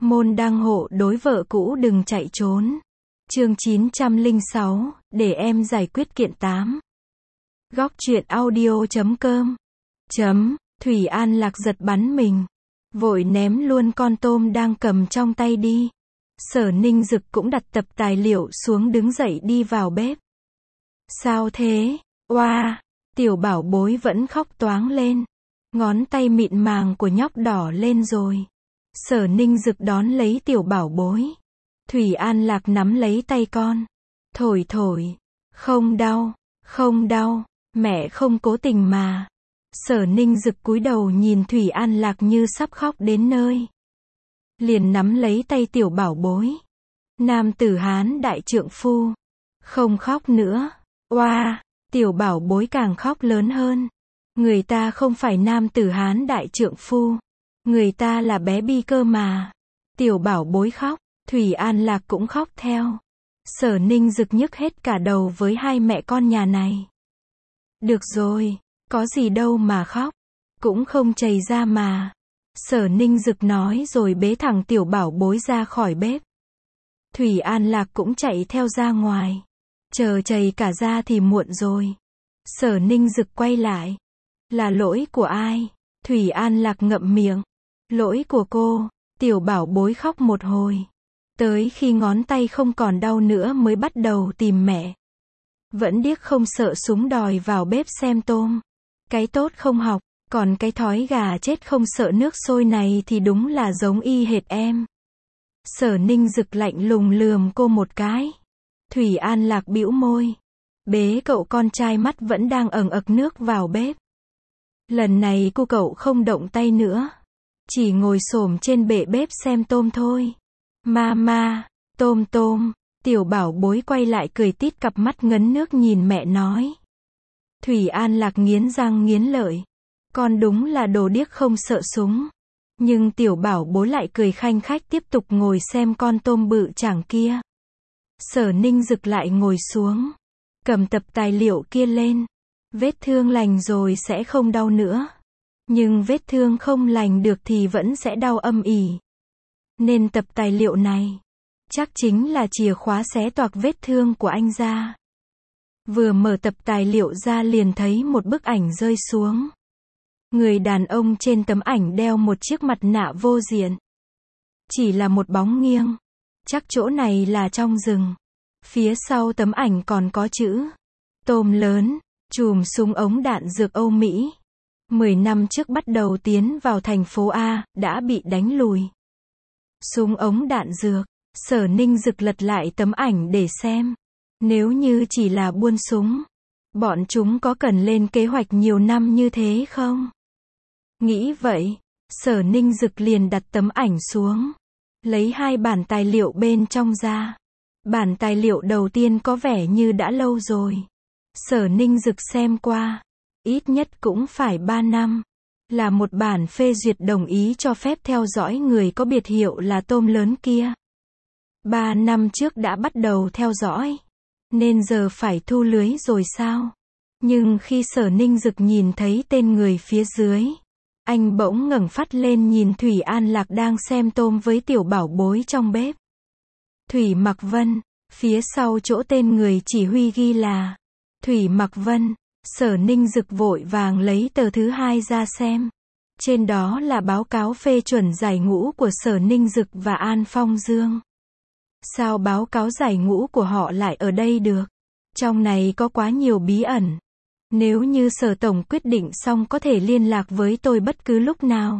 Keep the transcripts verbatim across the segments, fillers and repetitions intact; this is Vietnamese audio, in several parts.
Môn đăng hộ đối vợ cũ đừng chạy trốn. Chương chín trăm lẻ sáu, để em giải quyết kiện tám. Góc truyện audio chấm com. Chấm, Thủy An Lạc giật bắn mình. Vội ném luôn con tôm đang cầm trong tay đi. Sở Ninh Dực cũng đặt tập tài liệu xuống đứng dậy đi vào bếp. Sao thế? Oa, tiểu bảo bối vẫn khóc toáng lên. Ngón tay mịn màng của nhóc đỏ lên rồi. Sở Ninh Dực đón lấy tiểu bảo bối. Thủy An Lạc nắm lấy tay con. Thổi thổi. Không đau, không đau, mẹ không cố tình mà. Sở Ninh Dực cúi đầu nhìn Thủy An Lạc như sắp khóc đến nơi. Liền nắm lấy tay tiểu bảo bối. Nam tử Hán đại trượng phu. Không khóc nữa. Oa, tiểu bảo bối càng khóc lớn hơn. Người ta không phải nam tử Hán đại trượng phu. Người ta là bé Bi cơ mà. Tiểu bảo bối khóc, Thủy An Lạc cũng khóc theo. Sở Ninh Dực nhức hết cả đầu với hai mẹ con nhà này. Được rồi, có gì đâu mà khóc. Cũng không chảy ra mà. Sở Ninh Dực nói rồi bế thẳng tiểu bảo bối ra khỏi bếp. Thủy An Lạc cũng chạy theo ra ngoài. Chờ chảy cả ra thì muộn rồi. Sở Ninh Dực quay lại. Là lỗi của ai? Thủy An Lạc ngậm miệng. Lỗi của cô. Tiểu bảo bối khóc một hồi. Tới khi ngón tay không còn đau nữa mới bắt đầu tìm mẹ. Vẫn điếc không sợ súng đòi vào bếp xem tôm. Cái tốt không học, còn cái thói gà chết không sợ nước sôi này thì đúng là giống y hệt em. Sở Ninh Dực lạnh lùng lườm cô một cái. Thủy An Lạc bĩu môi. Bế cậu con trai mắt vẫn đang ẩn ực nước vào bếp. Lần này cô cậu không động tay nữa. Chỉ ngồi xổm trên bệ bếp xem tôm thôi. Mama, tôm tôm. Tiểu bảo bối quay lại cười tít cặp mắt ngấn nước nhìn mẹ nói. Thủy An Lạc nghiến răng nghiến lợi. Con đúng là đồ điếc không sợ súng. Nhưng tiểu bảo bối lại cười khanh khách tiếp tục ngồi xem con tôm bự chảng kia. Sở Ninh Dực lại ngồi xuống. Cầm tập tài liệu kia lên. Vết thương lành rồi sẽ không đau nữa. Nhưng vết thương không lành được thì vẫn sẽ đau âm ỉ. Nên tập tài liệu này chắc chính là chìa khóa xé toạc vết thương của anh ra. Vừa mở tập tài liệu ra liền thấy một bức ảnh rơi xuống. Người đàn ông trên tấm ảnh đeo một chiếc mặt nạ vô diện. Chỉ là một bóng nghiêng. Chắc chỗ này là trong rừng. Phía sau tấm ảnh còn có chữ tôm lớn, chùm súng ống đạn dược Âu Mỹ. Mười năm trước bắt đầu tiến vào thành phố A, đã bị đánh lùi. Súng ống đạn dược. Sở Ninh Dực lật lại tấm ảnh để xem. Nếu như chỉ là buôn súng, bọn chúng có cần lên kế hoạch nhiều năm như thế không? Nghĩ vậy, Sở Ninh Dực liền đặt tấm ảnh xuống. Lấy hai bản tài liệu bên trong ra. Bản tài liệu đầu tiên có vẻ như đã lâu rồi. Sở Ninh Dực xem qua. Ít nhất cũng phải ba năm. Là một bản phê duyệt đồng ý cho phép theo dõi người có biệt hiệu là tôm lớn kia. Ba năm trước đã bắt đầu theo dõi. Nên giờ phải thu lưới rồi sao? Nhưng khi Sở Ninh Dực nhìn thấy tên người phía dưới, anh bỗng ngẩng phát lên nhìn Thủy An Lạc đang xem tôm với tiểu bảo bối trong bếp. Thủy Mặc Vân. Phía sau chỗ tên người chỉ huy ghi là Thủy Mặc Vân. Sở Ninh Dực vội vàng lấy tờ thứ hai ra xem. Trên đó là báo cáo phê chuẩn giải ngũ của Sở Ninh Dực và An Phong Dương. Sao báo cáo giải ngũ của họ lại ở đây được? Trong này có quá nhiều bí ẩn. Nếu như Sở Tổng quyết định xong có thể liên lạc với tôi bất cứ lúc nào.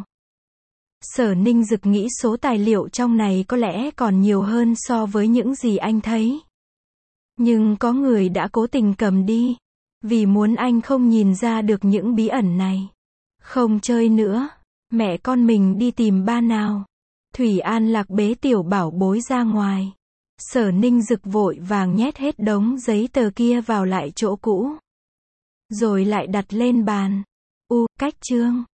Sở Ninh Dực nghĩ số tài liệu trong này có lẽ còn nhiều hơn so với những gì anh thấy. Nhưng có người đã cố tình cầm đi. Vì muốn anh không nhìn ra được những bí ẩn này. Không chơi nữa. Mẹ con mình đi tìm ba nào. Thủy An Lạc bế tiểu bảo bối ra ngoài. Sở Ninh Dực vội vàng nhét hết đống giấy tờ kia vào lại chỗ cũ. Rồi lại đặt lên bàn. U, cách chương.